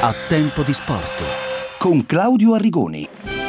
A Tempo di Sport con Claudio Arrigoni.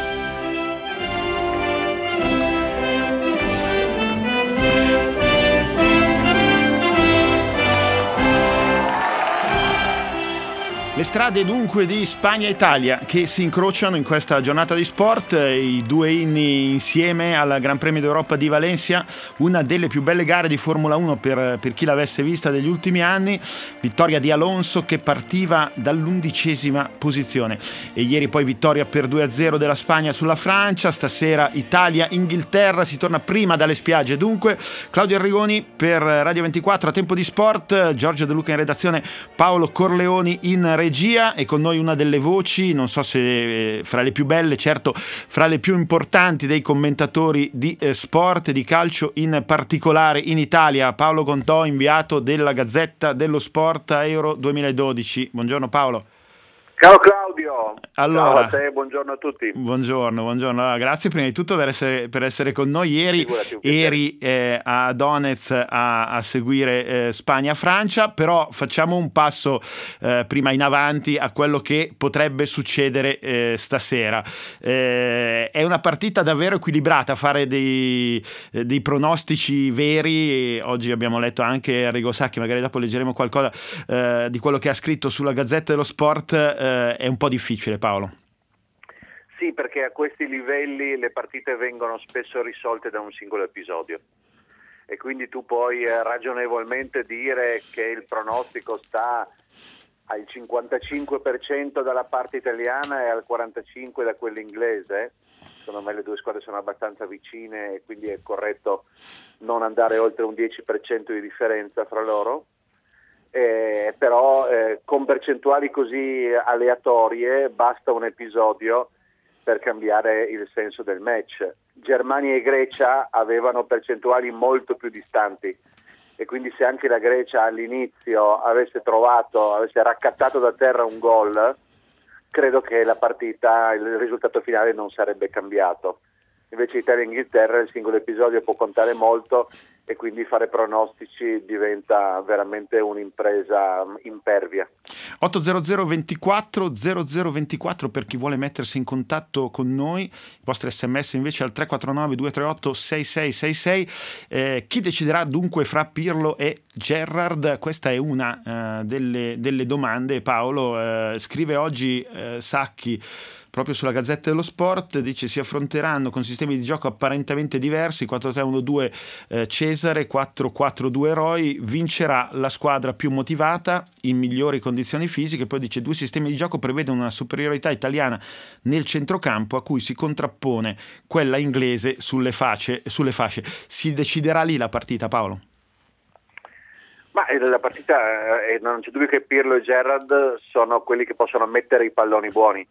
Le strade dunque di Spagna e Italia che si incrociano in questa giornata di sport, i due inni insieme al Gran Premio d'Europa di Valencia, una delle più belle gare di Formula 1 per chi l'avesse vista degli ultimi anni, vittoria di Alonso che partiva dall'11ª posizione e ieri poi vittoria per 2-0 della Spagna sulla Francia, stasera Italia-Inghilterra, si torna prima dalle spiagge. Dunque Claudio Arrigoni per Radio 24 a Tempo di Sport, Giorgio De Luca in redazione, Paolo Corleoni in regia e con noi una delle voci, non so se fra le più belle, certo fra le più importanti dei commentatori di sport e di calcio in particolare in Italia, Paolo Contò, inviato della Gazzetta dello Sport a Euro 2012. Buongiorno Paolo. Ciao Claudio, allora, ciao a te, buongiorno a tutti. Buongiorno. Allora, grazie prima di tutto per essere con noi. Ieri eri a Donetsk a seguire Spagna-Francia, però facciamo un passo prima in avanti a quello che potrebbe succedere stasera. È una partita davvero equilibrata, fare dei pronostici veri. Oggi abbiamo letto anche Arrigo Sacchi, magari dopo leggeremo qualcosa di quello che ha scritto sulla Gazzetta dello Sport. È un po' difficile, Paolo. Sì, perché a questi livelli le partite vengono spesso risolte da un singolo episodio e quindi tu puoi ragionevolmente dire che il pronostico sta al 55% dalla parte italiana e al 45% da quella inglese. Secondo me le due squadre sono abbastanza vicine e quindi è corretto non andare oltre un 10% di differenza fra loro. Però con percentuali così aleatorie basta un episodio per cambiare il senso del match. Germania e Grecia avevano percentuali molto più distanti e quindi se anche la Grecia all'inizio avesse raccattato da terra un gol, credo che la partita, il risultato finale non sarebbe cambiato. Invece Italia e Inghilterra il singolo episodio può contare molto e quindi fare pronostici diventa veramente un'impresa impervia. 800 24 0024 per chi vuole mettersi in contatto con noi, i vostri sms invece al 349 238 6666. Chi deciderà dunque fra Pirlo e Gerrard? Questa è una delle domande. Paolo, scrive oggi Sacchi proprio sulla Gazzetta dello Sport, dice si affronteranno con sistemi di gioco apparentemente diversi, 4-3-1-2 Cesare, 4-4-2 Roy, vincerà la squadra più motivata in migliori condizioni fisiche. Poi dice due sistemi di gioco prevedono una superiorità italiana nel centrocampo a cui si contrappone quella inglese sulle fasce. Si deciderà lì la partita, Paolo? Ma la partita, non c'è dubbio che Pirlo e Gerrard sono quelli che possono mettere i palloni buoni.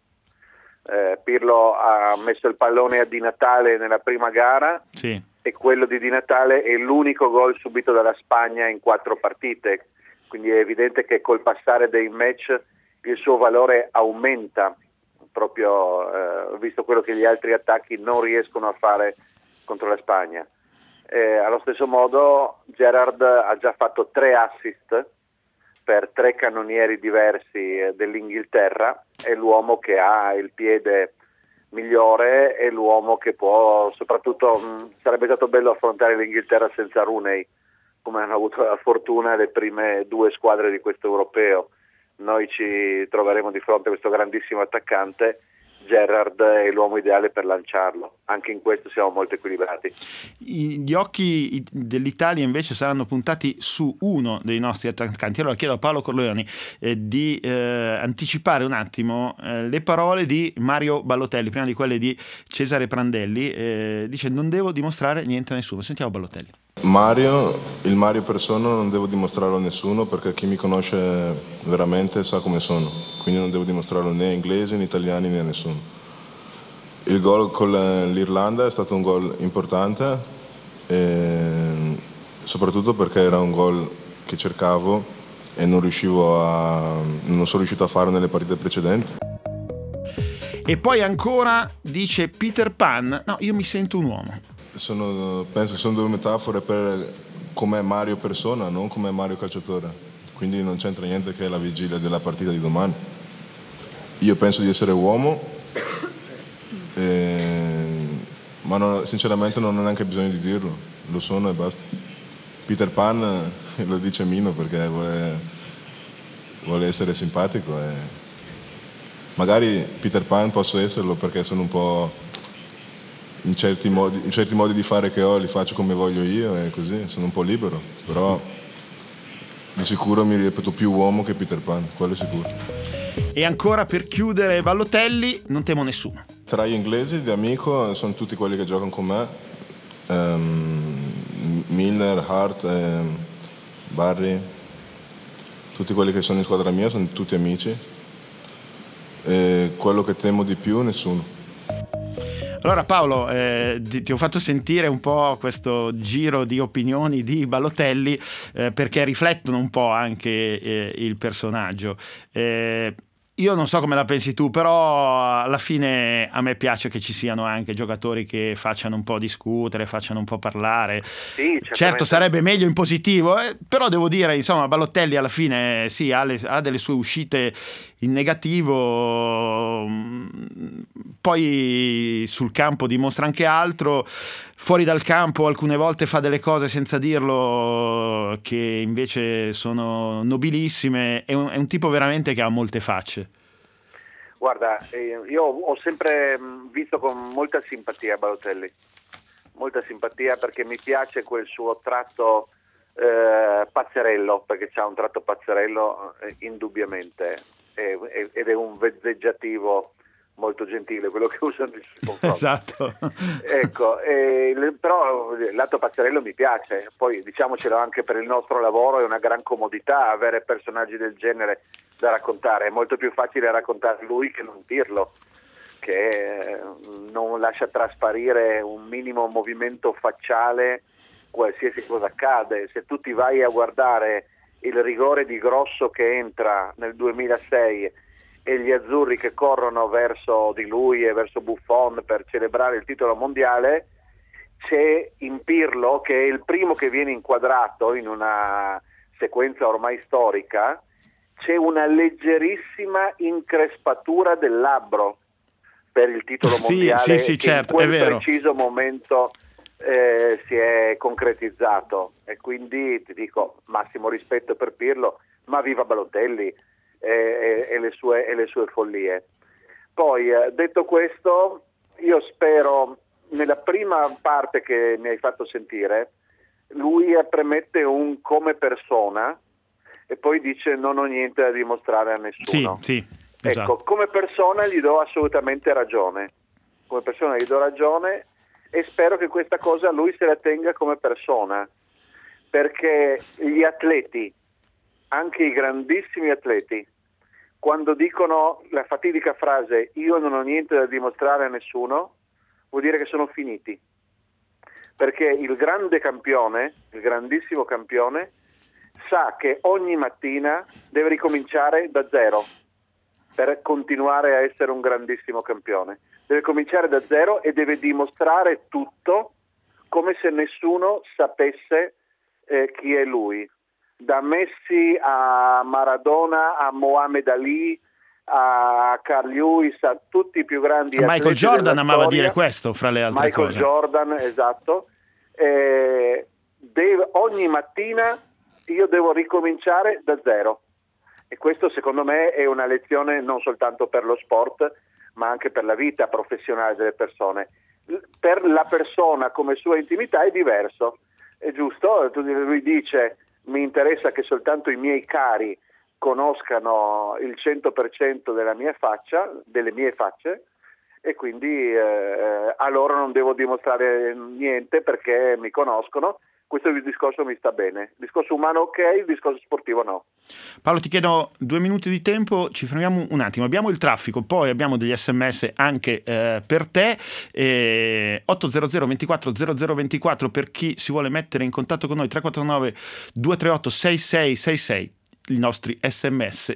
Pirlo ha messo il pallone a Di Natale nella prima gara, sì, e quello di Di Natale è l'unico gol subito dalla Spagna in 4 partite, quindi è evidente che col passare dei match il suo valore aumenta, proprio visto quello che gli altri attacchi non riescono a fare contro la Spagna. Allo stesso modo Gerrard ha già fatto 3 assist per 3 cannonieri diversi dell'Inghilterra, è l'uomo che ha il piede migliore, è l'uomo che può, soprattutto sarebbe stato bello affrontare l'Inghilterra senza Rooney, come hanno avuto la fortuna le prime 2 squadre di questo europeo. Noi ci troveremo di fronte a questo grandissimo attaccante. Gerrard è l'uomo ideale per lanciarlo, anche in questo siamo molto equilibrati. Gli occhi dell'Italia invece saranno puntati su uno dei nostri attaccanti. Allora chiedo a Paolo Corleoni di anticipare un attimo le parole di Mario Balotelli prima di quelle di Cesare Prandelli. Dice non devo dimostrare niente a nessuno. Sentiamo Balotelli. Il Mario persona non devo dimostrarlo a nessuno, perché chi mi conosce veramente sa come sono, quindi non devo dimostrarlo né a inglesi né italiani né a nessuno. Il gol con l'Irlanda è stato un gol importante, soprattutto perché era un gol che cercavo e non sono riuscito a fare nelle partite precedenti. E poi ancora dice Peter Pan, no, io mi sento un uomo. Penso che sono 2 metafore per com'è Mario persona, non com'è Mario calciatore. Quindi non c'entra niente che è la vigilia della partita di domani. io penso di essere uomo, ma sinceramente non ho neanche bisogno di dirlo, lo sono e basta. Peter Pan lo dice Mino perché vuole essere simpatico e magari Peter Pan posso esserlo perché sono un po' in certi modi di fare che ho li faccio come voglio io e così sono un po' libero, però di sicuro mi reputo più uomo che Peter Pan, quello è sicuro. E ancora per chiudere, Balotelli, non temo nessuno. Tra gli inglesi di amico sono tutti quelli che giocano con me, Milner, Hart, Barry, tutti quelli che sono in squadra mia sono tutti amici, e quello che temo di più nessuno. Allora Paolo, ti ho fatto sentire un po' questo giro di opinioni di Balotelli perché riflettono un po' anche il personaggio. Io non so come la pensi tu, però alla fine a me piace che ci siano anche giocatori che facciano un po' discutere, facciano un po' parlare. Sì, certo sarebbe meglio in positivo, però devo dire, insomma, Balotelli alla fine sì, ha delle sue uscite in negativo, poi sul campo dimostra anche altro, fuori dal campo alcune volte fa delle cose senza dirlo che invece sono nobilissime, è un tipo veramente che ha molte facce. Guarda, io ho sempre visto con molta simpatia Balotelli, molta simpatia perché mi piace quel suo tratto pazzerello, perché c'ha un tratto pazzerello indubbiamente ed è un vezzeggiativo molto gentile, quello che usa nel suo confronto. Esatto. Ecco, però il lato pazzerello mi piace, poi diciamocelo anche per il nostro lavoro è una gran comodità avere personaggi del genere da raccontare, è molto più facile raccontare lui che non dirlo, che non lascia trasparire un minimo movimento facciale qualsiasi cosa accade. Se tu ti vai a guardare il rigore di Grosso che entra nel 2006 e gli azzurri che corrono verso di lui e verso Buffon per celebrare il titolo mondiale, c'è in Pirlo, che è il primo che viene inquadrato in una sequenza ormai storica, c'è una leggerissima increspatura del labbro per il titolo mondiale sì, che certo, in quel è vero. preciso momento si è concretizzato, e quindi ti dico massimo rispetto per Pirlo, ma viva Balotelli e le sue follie. Poi detto questo, io spero, nella prima parte che mi hai fatto sentire, lui premette un come persona e poi dice non ho niente da dimostrare a nessuno. Sì, esatto. Ecco, come persona gli do assolutamente ragione, come persona gli do ragione, e spero che questa cosa lui se la tenga come persona, perché gli atleti, anche i grandissimi atleti, quando dicono la fatidica frase io non ho niente da dimostrare a nessuno, vuol dire che sono finiti, perché il grande campione, il grandissimo campione, sa che ogni mattina deve ricominciare da zero per continuare a essere un grandissimo campione. Deve cominciare da zero e deve dimostrare tutto come se nessuno sapesse chi è lui. Da Messi a Maradona a Mohamed Ali a Carl Lewis a tutti i più grandi atleti Michael Jordan amava storia. dire questo fra le altre cose. Michael Jordan, esatto. Ogni mattina io devo ricominciare da zero, e questo secondo me è una lezione non soltanto per lo sport ma anche per la vita professionale delle persone. Per la persona come sua intimità è diverso, è giusto, lui dice mi interessa che soltanto i miei cari conoscano il 100% della mia faccia, delle mie facce, e quindi a loro non devo dimostrare niente perché mi conoscono. Questo è il discorso, mi sta bene. Il discorso umano ok, il discorso sportivo no. Paolo, ti chiedo 2 minuti di tempo, ci fermiamo un attimo. Abbiamo il traffico, poi abbiamo degli sms anche per te. 800 24 0024 per chi si vuole mettere in contatto con noi, 349 238 6666, i nostri sms.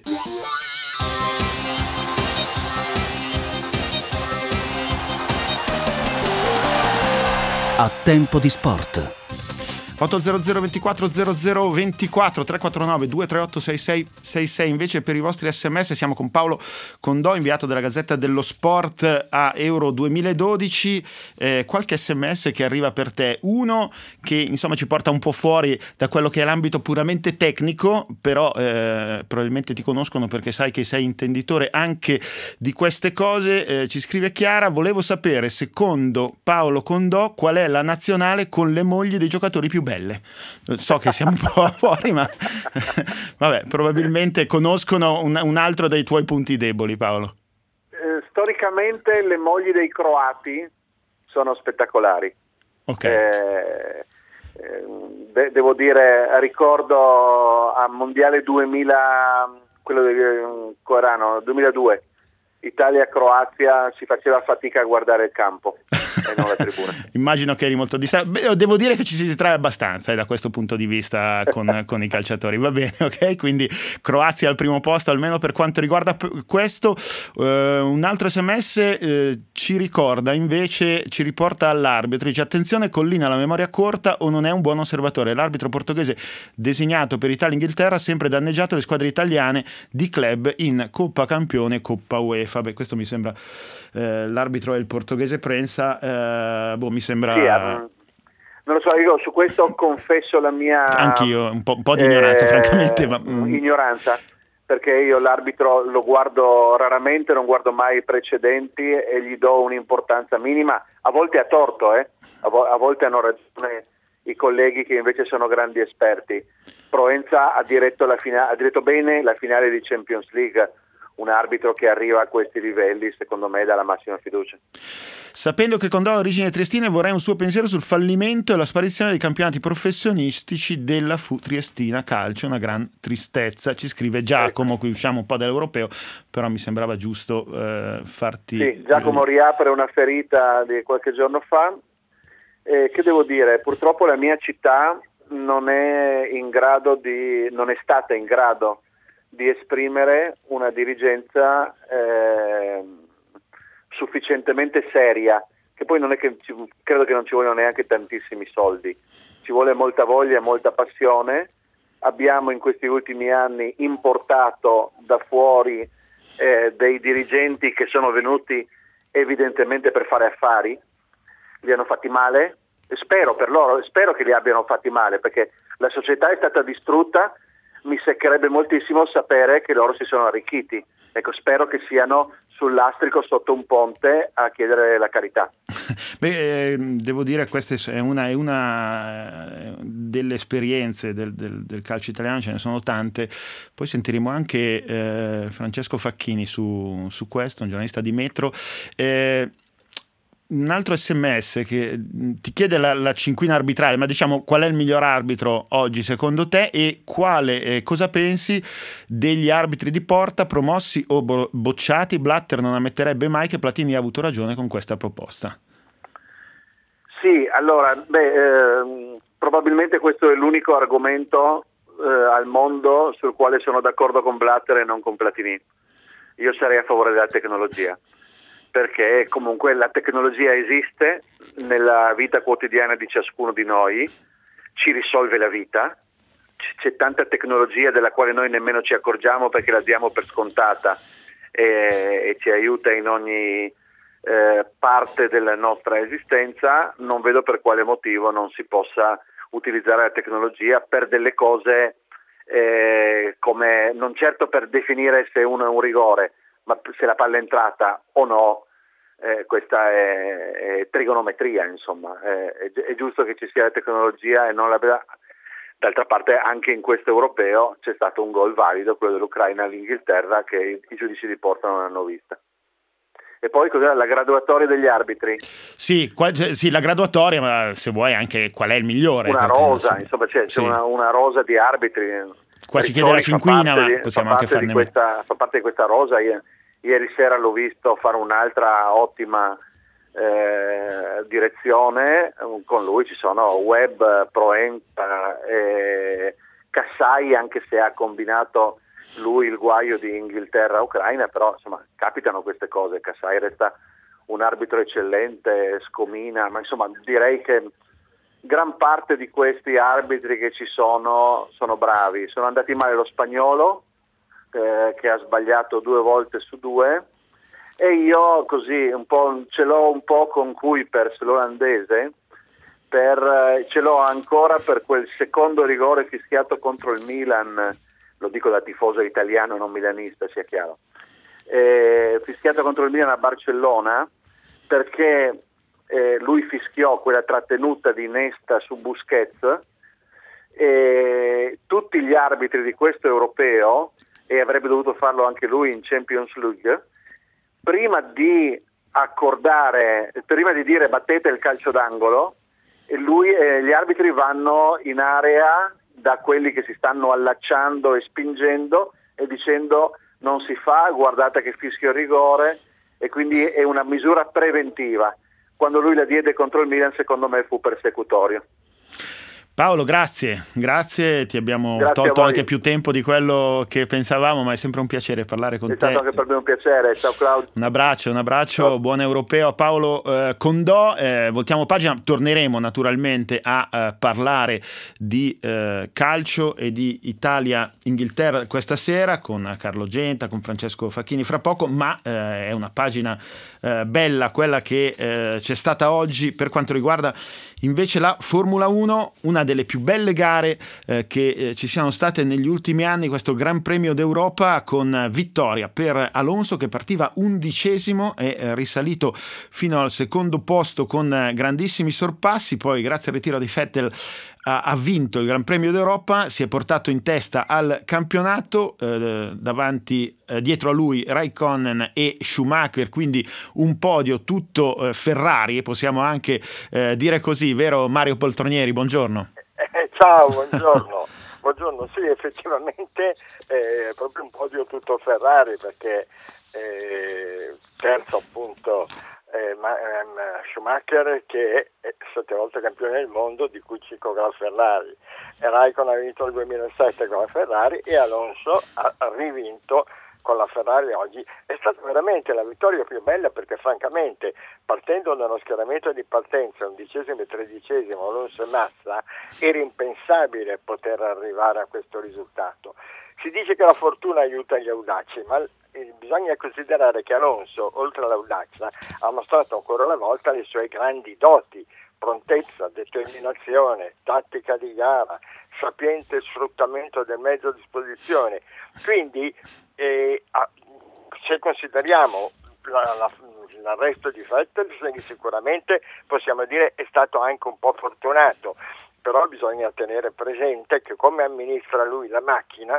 A tempo di sport. 800 24 00 24 349 238 6666. Invece per i vostri sms siamo con Paolo Condò, inviato della Gazzetta dello Sport a Euro 2012. Qualche sms che arriva per te, uno che insomma ci porta un po' fuori da quello che è l'ambito puramente tecnico, però probabilmente ti conoscono perché sai che sei intenditore anche di queste cose. Ci scrive Chiara: volevo sapere secondo Paolo Condò qual è la nazionale con le mogli dei giocatori più belle. So che siamo un po' fuori, ma vabbè, probabilmente conoscono un altro dei tuoi punti deboli, Paolo. Storicamente le mogli dei croati sono spettacolari. Ok. Devo dire, ricordo a Mondiale 2000, quello del Corano, 2002, Italia-Croazia, si faceva fatica a guardare il campo e non la tribuna. Immagino che eri molto distratto. Devo dire che ci si distrae abbastanza da questo punto di vista con i calciatori. Va bene, ok? Quindi Croazia al primo posto, almeno per quanto riguarda questo. Un altro sms ci ricorda invece, ci riporta all'arbitro, dice: attenzione, Collina ha la memoria corta o non è un buon osservatore. L'arbitro portoghese designato per Italia-Inghilterra ha sempre danneggiato le squadre italiane di club in Coppa Campione e Coppa UEFA. Beh, questo mi sembra, l'arbitro è il portoghese Prensa, mi sembra... Sì, non lo so, io su questo confesso la mia... Anch'io, un po' di ignoranza, francamente. Ma... Ignoranza, perché io l'arbitro lo guardo raramente, non guardo mai i precedenti e gli do un'importanza minima, a volte a torto, a volte hanno ragione i colleghi che invece sono grandi esperti. Proenza ha diretto bene la finale di Champions League. Un arbitro che arriva a questi livelli, secondo me, dà la massima fiducia. Sapendo che Condò ha origini triestine, vorrei un suo pensiero sul fallimento e la sparizione dei campionati professionistici della Fu Triestina Calcio. Una gran tristezza, ci scrive Giacomo. Qui usciamo un po' dall'europeo, però mi sembrava giusto farti... Sì, Giacomo riapre una ferita di qualche giorno fa. Che devo dire? Purtroppo la mia città non è stata in grado di esprimere una dirigenza sufficientemente seria, che poi non è che credo che non ci vogliono neanche tantissimi soldi, ci vuole molta voglia e molta passione. Abbiamo in questi ultimi anni importato da fuori dei dirigenti che sono venuti evidentemente per fare affari, li hanno fatti male, spero che li abbiano fatti male, perché la società è stata distrutta. Mi seccherebbe moltissimo sapere che loro si sono arricchiti. Ecco, spero che siano sul lastrico sotto un ponte a chiedere la carità. Devo dire, questa è una delle esperienze del calcio italiano, ce ne sono tante. Poi sentiremo anche Francesco Facchini su questo, un giornalista di Metro. Un altro sms che ti chiede la cinquina arbitrale, ma diciamo qual è il miglior arbitro oggi secondo te e cosa pensi degli arbitri di porta promossi o bocciati? Blatter non ammetterebbe mai che Platini ha avuto ragione con questa proposta. Sì, allora, probabilmente questo è l'unico argomento al mondo sul quale sono d'accordo con Blatter e non con Platini. Io sarei a favore della tecnologia, perché comunque la tecnologia esiste nella vita quotidiana di ciascuno di noi, ci risolve la vita, c'è tanta tecnologia della quale noi nemmeno ci accorgiamo perché la diamo per scontata e ci aiuta in ogni parte della nostra esistenza. Non vedo per quale motivo non si possa utilizzare la tecnologia per delle cose come, non certo per definire se uno è un rigore, ma se la palla è entrata o no. Questa è trigonometria, insomma, è giusto che ci sia la tecnologia e non la... D'altra parte anche in questo europeo c'è stato un gol valido, quello dell'Ucraina all'Inghilterra, che i giudici di porta non hanno vista. E poi cos'è la graduatoria degli arbitri? Sì, la graduatoria, ma se vuoi anche qual è il migliore. Una rosa, insomma, c'è una rosa di arbitri. Qua si chiede la cinquina, ma possiamo anche farne fa parte di questa rosa. Ieri sera l'ho visto fare un'altra ottima direzione, con lui ci sono Webb, Proenza, Kassai, anche se ha combinato lui il guaio di Inghilterra-Ucraina, però insomma capitano queste cose. Kassai resta un arbitro eccellente, Scomina, ma insomma direi che gran parte di questi arbitri che ci sono bravi. Sono andati male lo spagnolo, che ha sbagliato 2 volte su 2, e io così ce l'ho un po' con Kuipers, l'olandese, ce l'ho ancora per quel secondo rigore fischiato contro il Milan, lo dico da tifoso italiano non milanista, sia chiaro, fischiato contro il Milan a Barcellona, perché lui fischiò quella trattenuta di Nesta su Busquets, e tutti gli arbitri di questo europeo, e avrebbe dovuto farlo anche lui in Champions League, prima di dire battete il calcio d'angolo, e gli arbitri vanno in area da quelli che si stanno allacciando e spingendo e dicendo non si fa, guardate che fischio rigore, e quindi è una misura preventiva. Quando lui la diede contro il Milan, secondo me fu persecutorio. Paolo, grazie, ti abbiamo tolto anche più tempo di quello che pensavamo, ma è sempre un piacere parlare con te. È stato anche per me un piacere, ciao Claudio. Un abbraccio, ciao. Buon europeo a Paolo Condò. Voltiamo pagina, torneremo naturalmente a parlare di calcio e di Italia-Inghilterra questa sera con Carlo Genta, con Francesco Facchini fra poco, ma è una pagina bella quella che c'è stata oggi per quanto riguarda invece la Formula 1, una delle più belle gare che ci siano state negli ultimi anni, questo Gran Premio d'Europa con vittoria per Alonso che partiva 11° e risalito fino al secondo posto con grandissimi sorpassi, poi grazie al ritiro di Vettel ha vinto il Gran Premio d'Europa, si è portato in testa al campionato, dietro a lui Raikkonen e Schumacher, quindi un podio tutto Ferrari, possiamo anche dire così, vero Mario Poltronieri? Buongiorno. Ciao, buongiorno. Buongiorno, sì, effettivamente è proprio un podio tutto Ferrari, perché terzo appunto Schumacher, che è 7 volte campione del mondo, di cui 5 con la Ferrari, e Raikkonen ha vinto nel 2007 con la Ferrari, e Alonso ha rivinto con la Ferrari oggi. È stata veramente la vittoria più bella, perché francamente, partendo da uno schieramento di partenza 11° e 13° Alonso e Massa, era impensabile poter arrivare a questo risultato. Si dice che la fortuna aiuta gli audaci, ma bisogna considerare che Alonso, oltre all'audacia, ha mostrato ancora una volta le sue grandi doti: prontezza, determinazione, tattica di gara, sapiente sfruttamento del mezzo a disposizione. Quindi se consideriamo l'arresto di Vettel, sicuramente possiamo dire è stato anche un po' fortunato, però bisogna tenere presente che come amministra lui la macchina,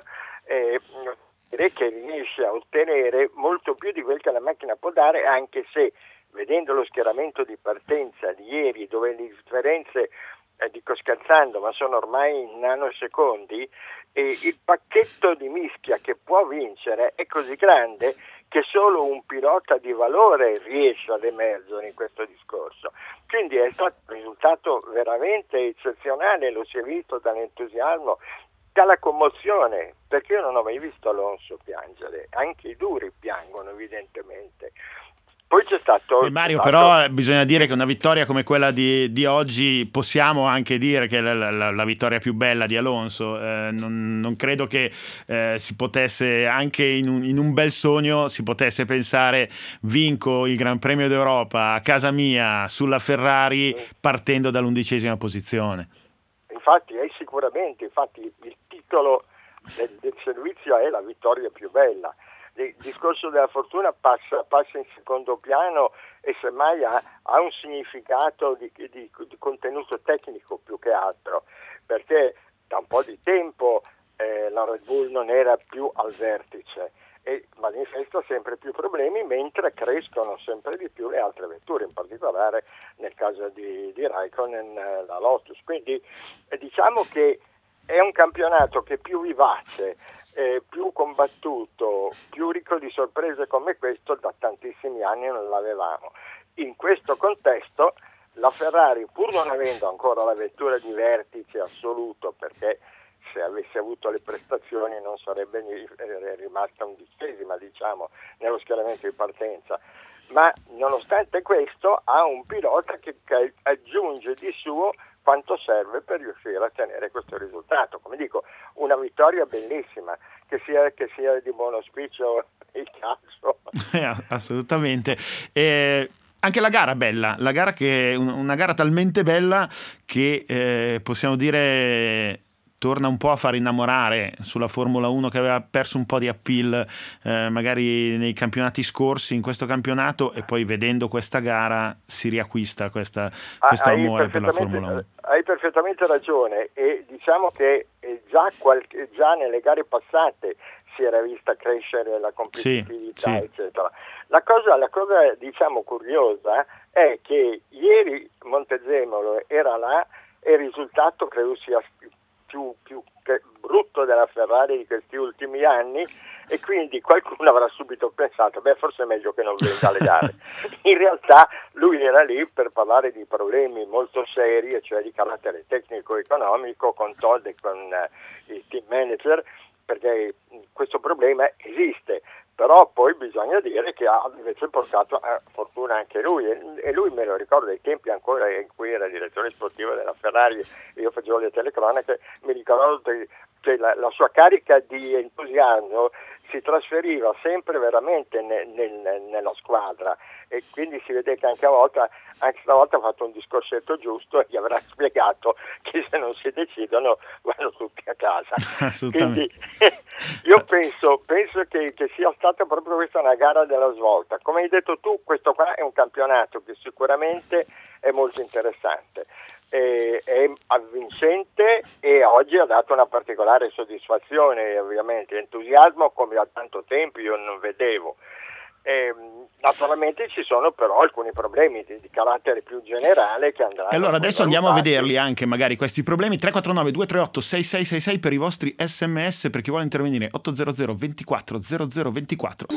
che riesce a ottenere molto più di quel che la macchina può dare, anche se, vedendo lo schieramento di partenza di ieri, dove le differenze, dico scherzando, ma sono ormai in nanosecondi, il pacchetto di mischia che può vincere è così grande che solo un pilota di valore riesce ad emergere in questo discorso. Quindi è stato un risultato veramente eccezionale, lo si è visto dall'entusiasmo, dalla commozione, perché io non ho mai visto Alonso piangere, anche i duri piangono evidentemente. Poi c'è stato Mario, però bisogna dire che una vittoria come quella di oggi, possiamo anche dire che è la vittoria più bella di Alonso. Non credo che si potesse, anche in un bel sogno, si potesse pensare vinco il Gran Premio d'Europa a casa mia sulla Ferrari partendo dall'11° posizione. Infatti è sicuramente, il titolo del servizio è la vittoria più bella. Il discorso della fortuna passa in secondo piano e semmai ha un significato di contenuto tecnico più che altro, perché da un po' di tempo la Red Bull non era più al vertice e manifesta sempre più problemi, mentre crescono sempre di più le altre vetture, in particolare nel caso di Raikkonen la Lotus. Quindi diciamo che è un campionato che è più vivace, più combattuto, più ricco di sorprese come questo da tantissimi anni non l'avevamo. In questo contesto la Ferrari, pur non avendo ancora la vettura di vertice assoluto, perché se avesse avuto le prestazioni non sarebbe rimasta 11°, diciamo, nello schieramento di partenza, ma nonostante questo ha un pilota che aggiunge di suo quanto serve per riuscire a ottenere questo risultato. Come dico, una vittoria bellissima, che sia di buon auspicio il calcio. Assolutamente. Anche la gara bella, la gara che una gara talmente bella che possiamo dire torna un po' a far innamorare sulla Formula 1, che aveva perso un po' di appeal magari nei campionati scorsi, in questo campionato, e poi vedendo questa gara si riacquista questo amore per la Formula 1. Hai perfettamente ragione, e diciamo che già nelle gare passate si era vista crescere la competitività, sì. eccetera. La cosa diciamo curiosa è che ieri Montezemolo era là e il risultato credo sia più brutto della Ferrari di questi ultimi anni, e quindi qualcuno avrà subito pensato forse è meglio che non venga alle gare. In realtà lui era lì per parlare di problemi molto seri, cioè di carattere tecnico-economico, con Todd e con il team manager, perché questo problema esiste, però poi bisogna dire che ha invece portato a fortuna anche lui, e lui, me lo ricordo ai tempi ancora in cui era direttore sportivo della Ferrari, io facevo le telecronache, mi ricordo che la sua carica di entusiasmo si trasferiva sempre veramente nella squadra, e quindi si vede che anche stavolta ha fatto un discorsetto giusto e gli avrà spiegato che se non si decidono vanno tutti a casa. Quindi io penso che sia stata proprio questa una gara della svolta. Come hai detto tu, questo qua è un campionato che sicuramente è molto interessante, è avvincente, e oggi ha dato una particolare soddisfazione, ovviamente entusiasmo come da tanto tempo io non vedevo. Naturalmente ci sono però alcuni problemi di carattere più generale che andranno. E allora adesso andiamo a vederli anche magari questi problemi. 349 238 6666 per i vostri SMS, per chi vuole intervenire. 800 24 00 24.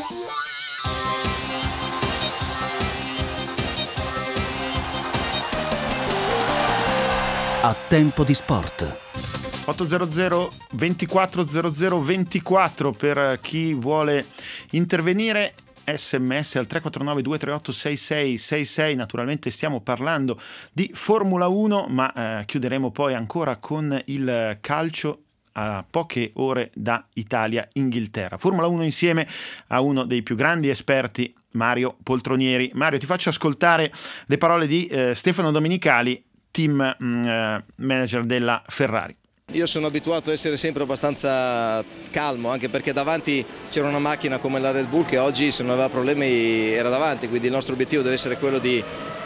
A tempo di sport. 800 24 00 24 per chi vuole intervenire. SMS al 349 238 6666. Naturalmente stiamo parlando di Formula 1, ma chiuderemo poi ancora con il calcio a poche ore da Italia-Inghilterra. Formula 1 insieme a uno dei più grandi esperti, Mario Poltronieri. Mario, ti faccio ascoltare le parole di Stefano Domenicali, team manager della Ferrari. Io sono abituato a essere sempre abbastanza calmo, anche perché davanti c'era una macchina come la Red Bull che oggi, se non aveva problemi, era davanti, quindi il nostro obiettivo deve essere quello di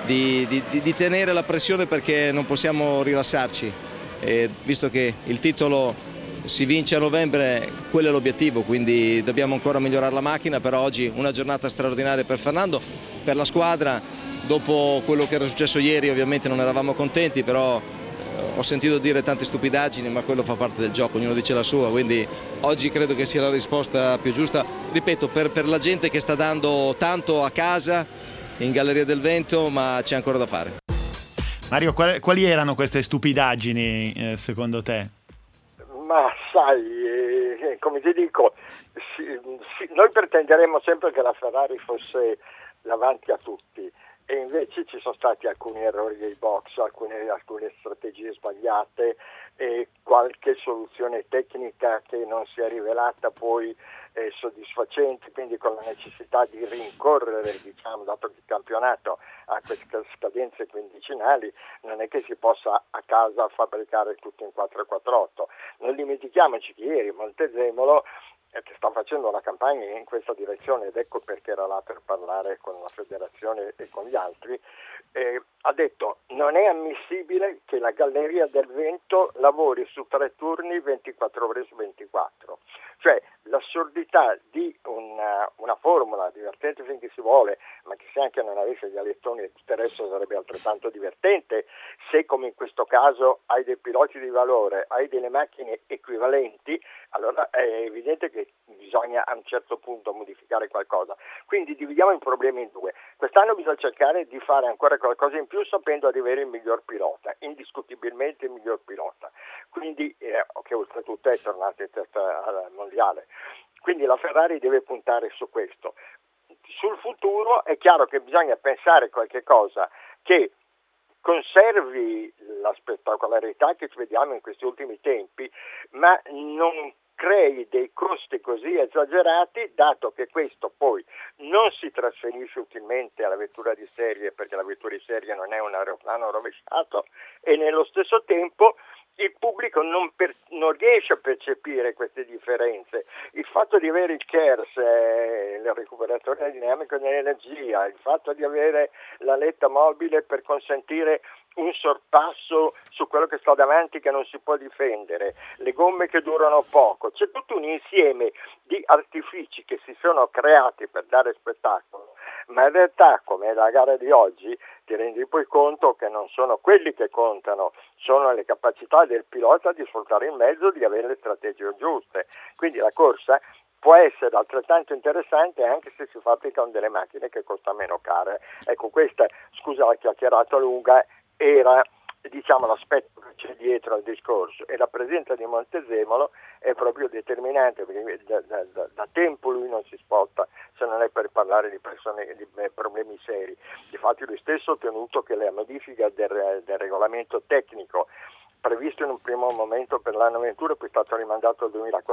tenere la pressione, perché non possiamo rilassarci, e visto che il titolo si vince a novembre, quello è l'obiettivo, quindi dobbiamo ancora migliorare la macchina. Però oggi una giornata straordinaria per Fernando, per la squadra. Dopo quello che era successo ieri ovviamente non eravamo contenti, però ho sentito dire tante stupidaggini, ma quello fa parte del gioco, ognuno dice la sua, quindi oggi credo che sia la risposta più giusta, ripeto, per la gente che sta dando tanto a casa, in Galleria del Vento, ma c'è ancora da fare. Mario, quali erano queste stupidaggini secondo te? Ma sai, come ti dico, noi pretenderemo sempre che la Ferrari fosse davanti a tutti, e invece ci sono stati alcuni errori dei box, alcune strategie sbagliate e qualche soluzione tecnica che non si è rivelata poi soddisfacente, quindi con la necessità di rincorrere, diciamo, dato che il campionato ha queste scadenze quindicinali, non è che si possa a casa fabbricare tutto in 448. Non dimentichiamoci che ieri Montezemolo, che sta facendo una campagna in questa direzione, ed ecco perché era là per parlare con la federazione e con gli altri, ha detto: non è ammissibile che la Galleria del Vento lavori su 3 turni 24 ore su 24. Cioè l'assurdità di una formula divertente finché si vuole, ma che se anche non avesse gli alettoni e tutto il resto sarebbe altrettanto divertente, se come in questo caso hai dei piloti di valore, hai delle macchine equivalenti, allora è evidente che bisogna a un certo punto modificare qualcosa. Quindi dividiamo il problema in due. Quest'anno bisogna cercare di fare ancora qualcosa in più, sapendo di avere il miglior pilota, indiscutibilmente il miglior pilota, quindi che oltretutto è tornato in testa al mondiale. Quindi la Ferrari deve puntare su questo. sul futuro è chiaro che bisogna pensare qualche cosa che conservi la spettacolarità che vediamo in questi ultimi tempi, ma non crei dei costi così esagerati, dato che questo poi non si trasferisce utilmente alla vettura di serie, perché la vettura di serie non è un aeroplano rovesciato, e nello stesso tempo il pubblico non riesce a percepire queste differenze. Il fatto di avere il KERS, il recuperatore dinamico dell'energia, il fatto di avere l'aletta mobile per consentire un sorpasso su quello che sta davanti che non si può difendere, le gomme che durano poco, c'è tutto un insieme di artifici che si sono creati per dare spettacolo, ma in realtà, come è la gara di oggi, ti rendi poi conto che non sono quelli che contano, sono le capacità del pilota di sfruttare il mezzo, di avere le strategie giuste. Quindi la corsa può essere altrettanto interessante anche se si fabbrica con delle macchine che costano meno care. Ecco, questa, scusa la chiacchierata lunga, era l'aspetto che c'è dietro al discorso, e la presenza di Montezemolo è proprio determinante, perché da tempo lui non si sposta se non è per parlare di problemi seri. Difatti lui stesso ha ottenuto che la modifica del regolamento tecnico previsto in un primo momento per l'anno 21 poi è stato rimandato al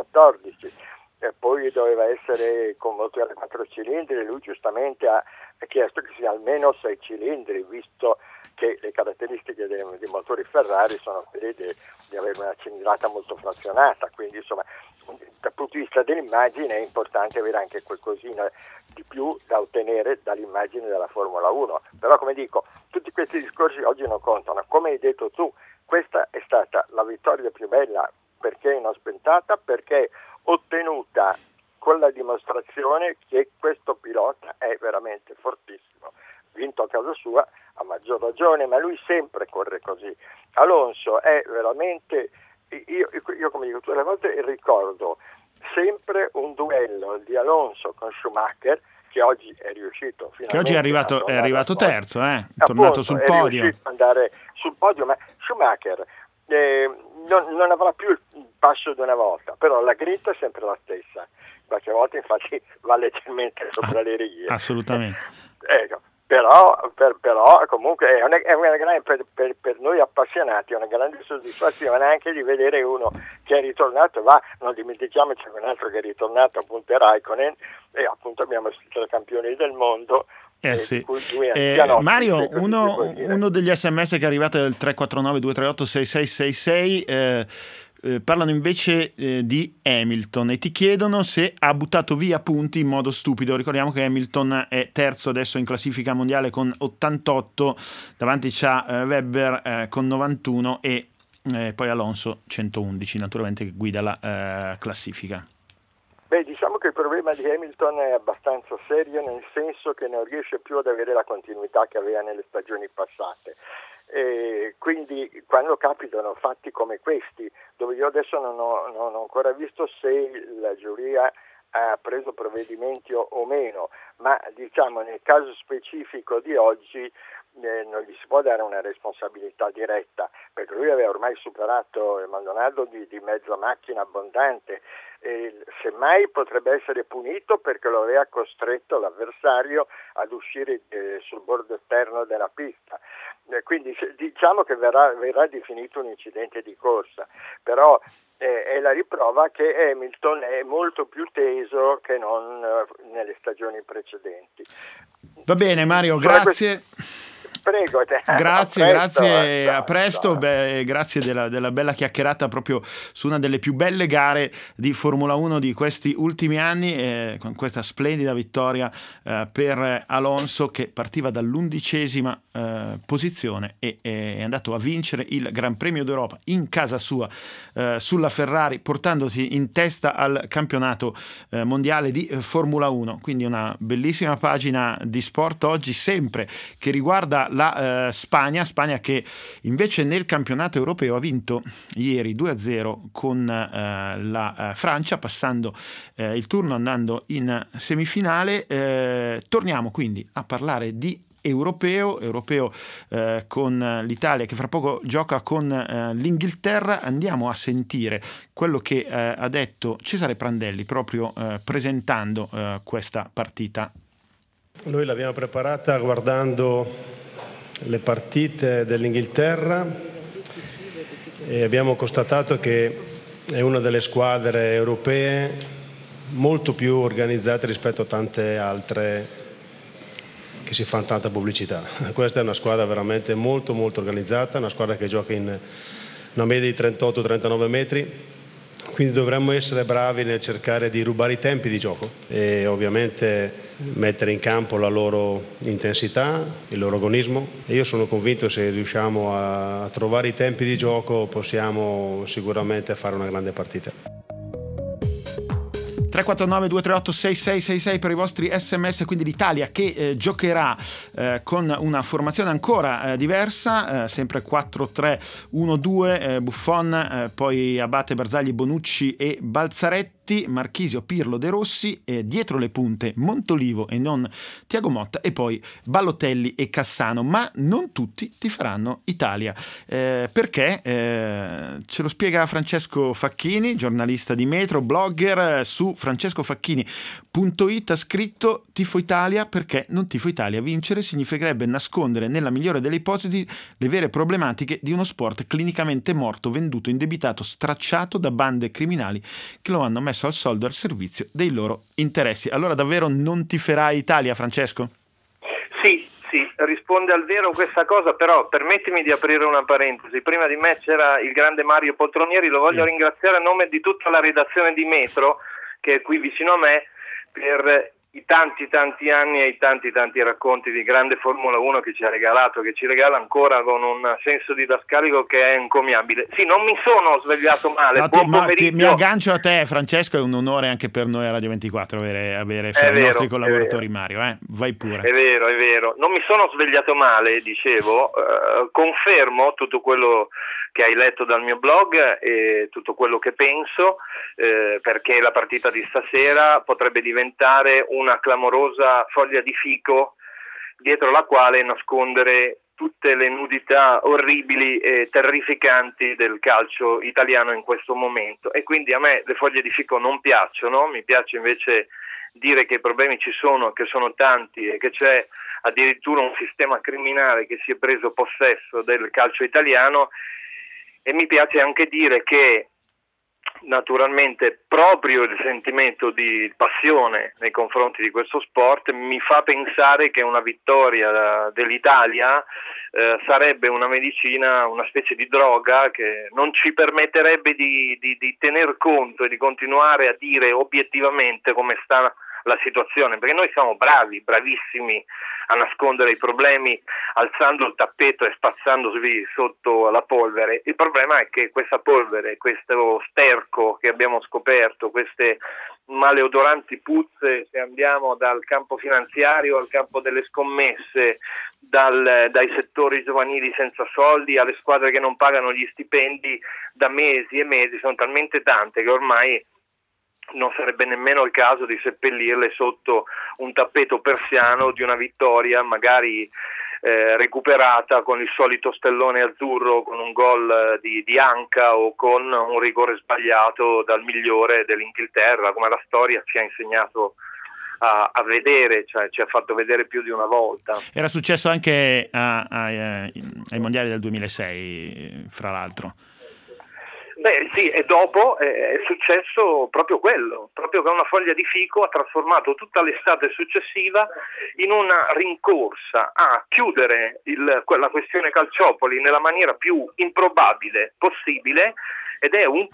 2014 e poi doveva essere con motore a 4 cilindri, e lui giustamente ha chiesto che sia almeno 6 cilindri, visto che le caratteristiche dei motori Ferrari sono quelle di avere una cilindrata molto frazionata, quindi insomma dal punto di vista dell'immagine è importante avere anche qualcosina di più da ottenere dall'immagine della Formula 1, però come dico, tutti questi discorsi oggi non contano. Come hai detto tu, questa è stata la vittoria più bella, perché inaspettata, perché ottenuta con la dimostrazione che questo pilota è veramente fortissimo, vinto a casa sua a maggior ragione, ma lui sempre corre così. Alonso è veramente, io come dico tutte le volte, ricordo sempre un duello di Alonso con Schumacher, che oggi è riuscito finalmente, che oggi è arrivato terzo, è tornato sul podio, è riuscito ad andare sul podio, ma Schumacher non avrà più il passo di una volta, però la grinta è sempre la stessa, qualche volta infatti va leggermente sopra le righe, assolutamente. Ecco, però comunque è una grande, per noi appassionati è una grande soddisfazione anche di vedere uno che è ritornato. Non dimentichiamoci che un altro che è ritornato appunto è Raikkonen, e appunto abbiamo i tre campioni del mondo. Sì. Mario, uno degli SMS che è arrivato è il 349-238-6666, parlano invece di Hamilton e ti chiedono se ha buttato via punti in modo stupido. Ricordiamo che Hamilton è terzo adesso in classifica mondiale con 88, davanti c'ha Webber con 91 e poi Alonso 111, naturalmente, che guida la classifica. Diciamo che il problema di Hamilton è abbastanza serio, nel senso che non riesce più ad avere la continuità che aveva nelle stagioni passate. Quindi quando capitano fatti come questi, dove io adesso non ho ancora visto se la giuria ha preso provvedimenti o meno, ma diciamo nel caso specifico di oggi non gli si può dare una responsabilità diretta, perché lui aveva ormai superato il Maldonado di mezza macchina abbondante, e semmai potrebbe essere punito perché lo aveva costretto l'avversario ad uscire sul bordo esterno della pista, quindi diciamo che verrà definito un incidente di corsa, però è la riprova che Hamilton è molto più teso che non nelle stagioni precedenti. Va bene Mario, grazie. Prego, grazie, a presto. Grazie della bella chiacchierata proprio su una delle più belle gare di Formula 1 di questi ultimi anni, con questa splendida vittoria per Alonso, che partiva dall'11ª posizione e è andato a vincere il Gran Premio d'Europa in casa sua sulla Ferrari, portandosi in testa al campionato mondiale di Formula 1. Quindi una bellissima pagina di sport oggi, sempre che riguarda la Spagna che invece nel campionato europeo ha vinto ieri 2-0 con la Francia, passando il turno, andando in semifinale. Torniamo quindi a parlare di europeo con l'Italia che fra poco gioca con l'Inghilterra. Andiamo a sentire quello che ha detto Cesare Prandelli proprio presentando questa partita. Noi l'abbiamo preparata guardando le partite dell'Inghilterra e abbiamo constatato che è una delle squadre europee molto più organizzate rispetto a tante altre che si fanno tanta pubblicità. Questa è una squadra veramente molto molto organizzata, una squadra che gioca in una media di 38-39 metri. Quindi dovremmo essere bravi nel cercare di rubare i tempi di gioco e ovviamente mettere in campo la loro intensità, il loro agonismo. E io sono convinto che se riusciamo a trovare i tempi di gioco possiamo sicuramente fare una grande partita. 349 238 6666 per i vostri sms, quindi l'Italia che giocherà con una formazione ancora diversa, sempre 4-3-1-2, Buffon, poi Abate, Barzagli, Bonucci e Balzaretti, Marchisio, Pirlo, De Rossi, dietro le punte Montolivo e non Thiago Motta, e poi Balotelli e Cassano. Ma non tutti ti faranno Italia, perché ce lo spiega Francesco Facchini, giornalista di Metro, blogger. Su francescofacchini.it ha scritto: tifo Italia perché non tifo Italia. Vincere significherebbe nascondere, nella migliore delle ipotesi, le vere problematiche di uno sport clinicamente morto, venduto, indebitato, stracciato da bande criminali che lo hanno messo al soldo al servizio dei loro interessi. Allora davvero non tiferai Italia, Francesco? Sì, risponde al vero questa cosa, però permettimi di aprire una parentesi. Prima di me c'era il grande Mario Poltronieri, lo voglio ringraziare a nome di tutta la redazione di Metro, che è qui vicino a me, per i tanti anni e i tanti racconti di grande Formula 1 che ci ha regalato, che ci regala ancora con un senso didascalico che è encomiabile. Sì, non mi sono svegliato male. Buon pomeriggio. Mi aggancio a te, Francesco, è un onore anche per noi a Radio 24 avere i nostri collaboratori, Mario, vai pure. È vero, non mi sono svegliato male, dicevo, confermo tutto quello che hai letto dal mio blog e tutto quello che penso, perché la partita di stasera potrebbe diventare una clamorosa foglia di fico dietro la quale nascondere tutte le nudità orribili e terrificanti del calcio italiano in questo momento. E quindi a me le foglie di fico non piacciono, mi piace invece dire che i problemi ci sono, che sono tanti e che c'è addirittura un sistema criminale che si è preso possesso del calcio italiano. E mi piace anche dire che naturalmente proprio il sentimento di passione nei confronti di questo sport mi fa pensare che una vittoria dell'Italia sarebbe una medicina, una specie di droga che non ci permetterebbe di tener conto e di continuare a dire obiettivamente come sta la situazione, perché noi siamo bravissimi a nascondere i problemi alzando il tappeto e spazzandovi sotto la polvere. Il problema è che questa polvere, questo sterco che abbiamo scoperto, queste maleodoranti puzze, se andiamo dal campo finanziario al campo delle scommesse, dai settori giovanili senza soldi alle squadre che non pagano gli stipendi da mesi e mesi, sono talmente tante che ormai non sarebbe nemmeno il caso di seppellirle sotto un tappeto persiano di una vittoria magari recuperata con il solito stellone azzurro, con un gol di Anca o con un rigore sbagliato dal migliore dell'Inghilterra, come la storia ci ha insegnato a vedere, cioè ci ha fatto vedere più di una volta. Era successo anche ai mondiali del 2006, fra l'altro. Beh sì, e dopo è successo proprio quello, proprio che una foglia di fico ha trasformato tutta l'estate successiva in una rincorsa a chiudere la questione Calciopoli nella maniera più improbabile possibile, ed è un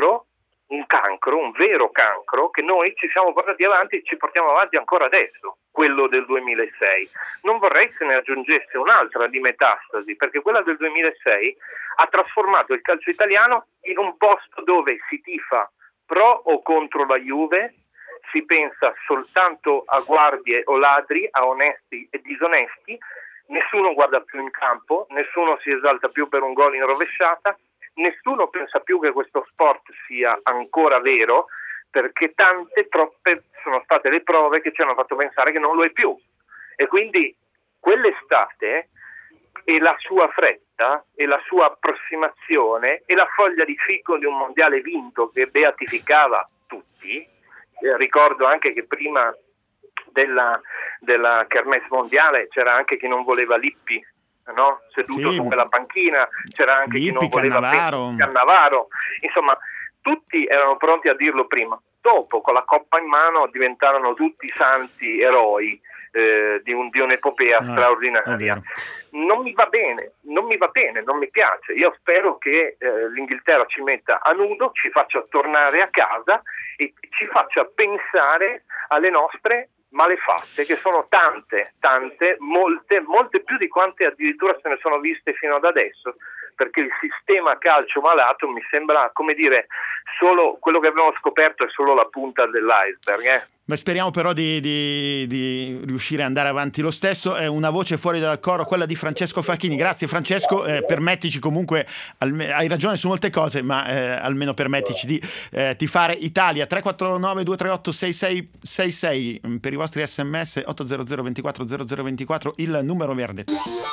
vero cancro che noi ci siamo portati avanti e ci portiamo avanti ancora adesso, quello del 2006. Non vorrei se ne aggiungesse un'altra di metastasi, perché quella del 2006 ha trasformato il calcio italiano in un posto dove si tifa pro o contro la Juve, si pensa soltanto a guardie o ladri, a onesti e disonesti, nessuno guarda più in campo, nessuno si esalta più per un gol in rovesciata, nessuno pensa più che questo sport sia ancora vero, perché troppe sono state le prove che ci hanno fatto pensare che non lo è più. E quindi quell'estate e la sua fretta e la sua approssimazione e la foglia di fico di un mondiale vinto che beatificava tutti, ricordo anche che prima della Kermesse mondiale c'era anche chi non voleva Lippi, no? Seduto su quella panchina, c'era anche Lippi, chi non voleva Cannavaro. Insomma, tutti erano pronti a dirlo prima. Dopo, con la coppa in mano, diventarono tutti santi eroi di un'epopea straordinaria. Non mi va bene, non mi piace. Io spero che l'Inghilterra ci metta a nudo, ci faccia tornare a casa e ci faccia pensare alle nostre malefatte, che sono tante, molte più di quante addirittura se ne sono viste fino ad adesso, perché il sistema calcio malato mi sembra, come dire, solo quello che abbiamo scoperto è solo la punta dell'iceberg. Beh, speriamo però di riuscire ad andare avanti lo stesso. È una voce fuori dal coro, quella di Francesco Facchini. Grazie Francesco, permettici comunque, hai ragione su molte cose, ma almeno permettici di tifare Italia. 349 238 6666 per i vostri sms, 800 24 0024 il numero verde.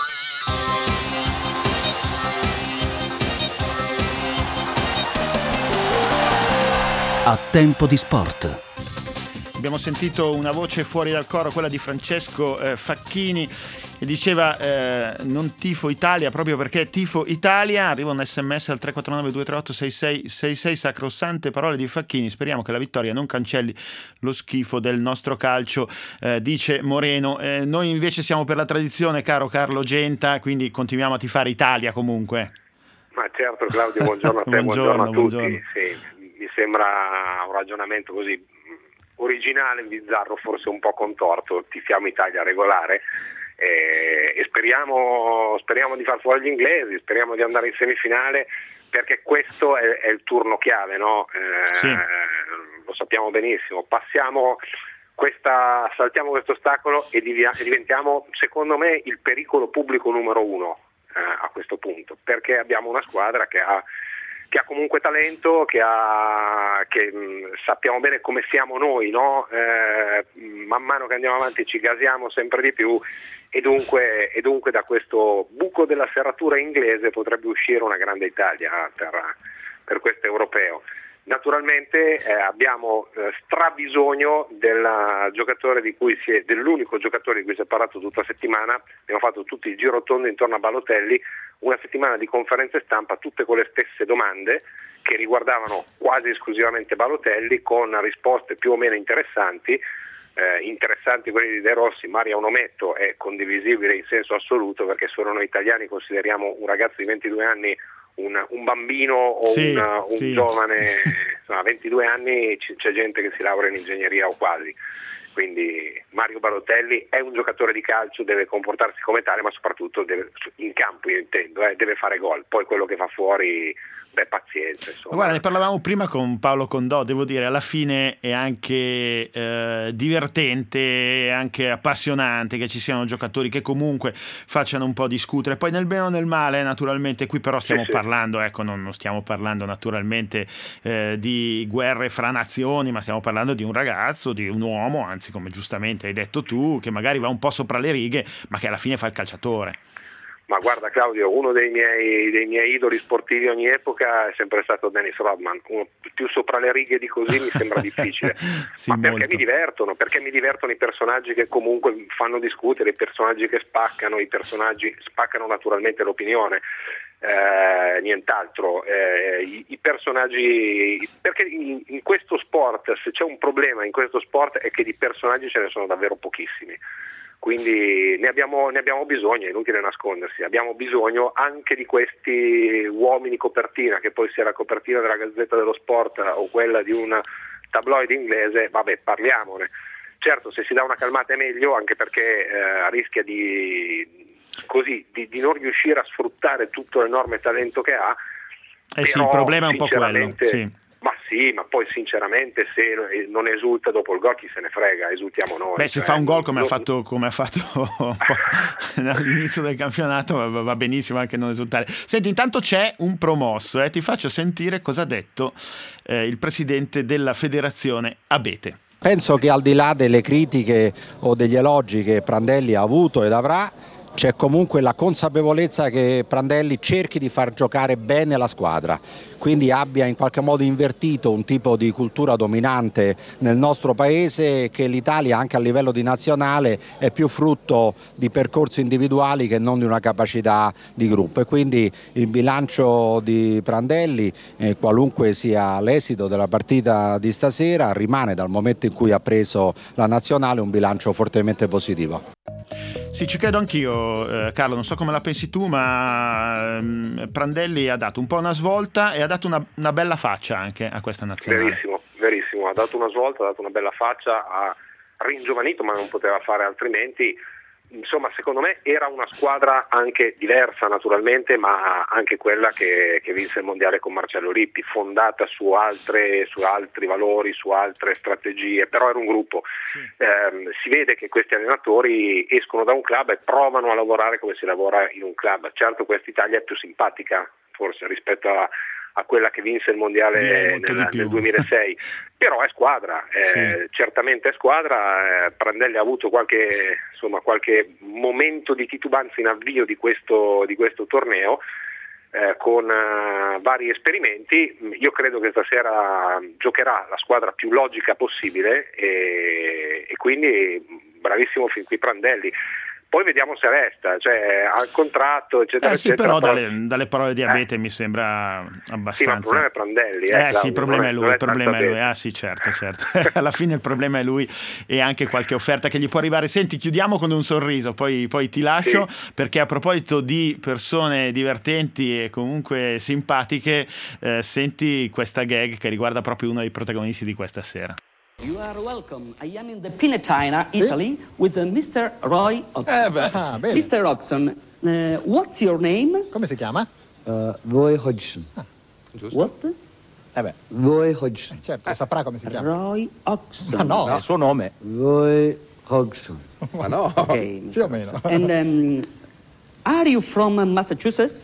A tempo di sport. Abbiamo sentito una voce fuori dal coro, quella di Francesco Facchini, che diceva non tifo Italia proprio perché tifo Italia. Arriva un sms al 349 238 6666, sacrosante parole di Facchini. Speriamo che la vittoria non cancelli lo schifo del nostro calcio, dice Moreno. Noi invece siamo per la tradizione, caro Carlo Genta, quindi continuiamo a tifare Italia comunque. Ma certo Claudio, buongiorno a te, buongiorno a tutti. Sì, mi sembra un ragionamento così originale, bizzarro, forse un po' contorto. Tifiamo Italia regolare e speriamo di far fuori gli inglesi, speriamo di andare in semifinale, perché questo è il turno chiave, no? Sì. Lo sappiamo benissimo. Saltiamo questo ostacolo e diventiamo, secondo me, il pericolo pubblico numero uno a questo punto, perché abbiamo una squadra che ha comunque talento, che sappiamo bene come siamo noi, no? Man mano che andiamo avanti ci gasiamo sempre di più e dunque da questo buco della serratura inglese potrebbe uscire una grande Italia per questo europeo. Naturalmente abbiamo strabisogno dell'unico giocatore di cui si è parlato tutta la settimana. Abbiamo fatto tutti il giro tondo intorno a Balotelli, una settimana di conferenze stampa, tutte con le stesse domande che riguardavano quasi esclusivamente Balotelli, con risposte più o meno interessanti quelli di De Rossi. Mario Onometto è condivisibile in senso assoluto, perché solo noi italiani consideriamo un ragazzo di 22 anni un bambino o un giovane. Insomma, a 22 anni c'è gente che si laurea in ingegneria o quasi. Quindi Mario Balotelli è un giocatore di calcio, deve comportarsi come tale, ma soprattutto in campo, io intendo, deve fare gol. Poi quello che fa fuori, pazienza. Insomma. Guarda, ne parlavamo prima con Paolo Condò, devo dire, alla fine è anche divertente, è anche appassionante che ci siano giocatori che comunque facciano un po' discutere, poi nel bene o nel male, naturalmente. Qui però stiamo parlando, non stiamo parlando naturalmente di guerre fra nazioni, ma stiamo parlando di un ragazzo, di un uomo, anzi, come giustamente hai detto tu, che magari va un po' sopra le righe, ma che alla fine fa il calciatore. Ma guarda Claudio, uno dei miei idoli sportivi di ogni epoca è sempre stato Dennis Rodman. Più sopra le righe di così mi sembra difficile. Ma perché mi divertono i personaggi che comunque fanno discutere, i personaggi che spaccano, spaccano naturalmente l'opinione. Nient'altro. I personaggi, perché in questo sport, se c'è un problema in questo sport, è che di personaggi ce ne sono davvero pochissimi. Quindi ne abbiamo bisogno, è inutile nascondersi, abbiamo bisogno anche di questi uomini copertina, che poi sia la copertina della Gazzetta dello Sport o quella di un tabloid inglese, parliamone. Certo, se si dà una calmata è meglio, anche perché rischia di non riuscire a sfruttare tutto l'enorme talento che ha. Il problema è un po' quello. Ma poi sinceramente, se non esulta dopo il gol, chi se ne frega, esultiamo noi. Se fa un gol come ha fatto un po' all'inizio del campionato, va benissimo anche non esultare. Senti, intanto c'è un promosso, ti faccio sentire cosa ha detto il presidente della federazione Abete. Penso che al di là delle critiche o degli elogi che Prandelli ha avuto ed avrà, c'è comunque la consapevolezza che Prandelli cerchi di far giocare bene la squadra, quindi abbia in qualche modo invertito un tipo di cultura dominante nel nostro paese, che l'Italia anche a livello di nazionale è più frutto di percorsi individuali che non di una capacità di gruppo, e quindi il bilancio di Prandelli, qualunque sia l'esito della partita di stasera, rimane dal momento in cui ha preso la nazionale un bilancio fortemente positivo. Sì, ci credo anch'io, Carlo, non so come la pensi tu, ma Prandelli ha dato un po' una svolta e ha dato una bella faccia anche a questa nazionale. Verissimo, ha dato una svolta, ha dato una bella faccia, ha ringiovanito, ma non poteva fare altrimenti. Insomma, secondo me era una squadra anche diversa naturalmente, ma anche quella che vinse il mondiale con Marcello Lippi, fondata su altri valori, su altre strategie, però era un gruppo. Sì. Si vede che questi allenatori escono da un club e provano a lavorare come si lavora in un club. Certo, questa Italia è più simpatica forse rispetto a quella che vinse il mondiale nel 2006, però è squadra, sì. Certamente è squadra. Prandelli ha avuto qualche momento di titubanza in avvio di questo torneo, con vari esperimenti. Io credo che stasera giocherà la squadra più logica possibile e quindi bravissimo fin qui Prandelli. Poi vediamo se resta, cioè al contratto, eccetera, sì, eccetera. Però dalle parole di Abete mi sembra abbastanza. Sì, ma il problema è Prandelli. Sì, il problema è lui. Ah sì, certo. Alla fine il problema è lui e anche qualche offerta che gli può arrivare. Senti, chiudiamo con un sorriso, poi ti lascio, sì. Perché a proposito di persone divertenti e comunque simpatiche, senti questa gag che riguarda proprio uno dei protagonisti di questa sera. You are welcome. I am in the Pinetina, Italy, with Mr. Roy Hodgson. Mr. Hodgson, what's your name? Come si chiama? Roy Hodgson. Giusto. What? Roy Hodgson. Certo, saprà come si chiama. Roy Hodgson. Ma no, è il suo nome. Roy Hodgson. Ma no, okay, più o meno. And are you from Massachusetts?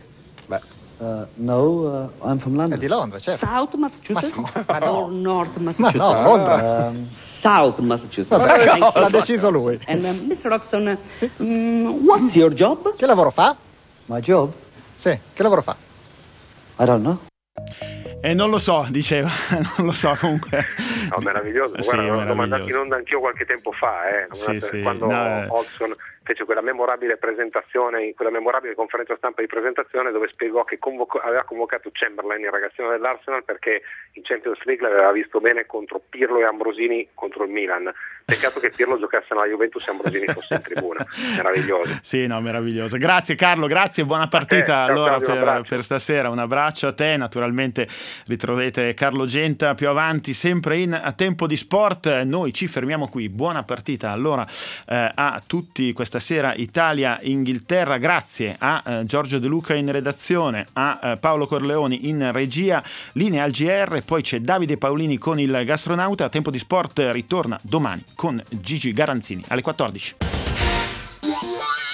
No, I'm from London. È di Londra, certo. South Massachusetts? Ma no. Or North Massachusetts? Ma no, Londra. South Massachusetts. No, l'ha deciso lui. And Mr. Hodgson, what's your job? Che lavoro fa? My job? Sì, che lavoro fa? I don't know. Non lo so, diceva, non lo so comunque. No, meraviglioso. Guarda, l'ho mandato in onda anch'io qualche tempo fa, quando Hodgson fece quella memorabile presentazione, quella memorabile conferenza stampa di presentazione dove spiegò che aveva convocato Chamberlain, il ragazzino dell'Arsenal, perché in Champions League l'aveva visto bene contro Pirlo e Ambrosini contro il Milan. Peccato che Pirlo giocasse nella Juventus e Ambrosini fosse in tribuna. Meraviglioso. Sì, no, meraviglioso. Grazie Carlo, grazie, buona partita allora per stasera. Un abbraccio a te, naturalmente ritrovate Carlo Genta più avanti, sempre in A Tempo di Sport. Noi ci fermiamo qui. Buona partita allora a tutti questa sera, Italia-Inghilterra. Grazie a Giorgio De Luca in redazione, a Paolo Corleoni in regia, linea al GR, poi c'è Davide Paolini con il Gastronauta. A Tempo di Sport ritorna domani con Gigi Garanzini alle 14.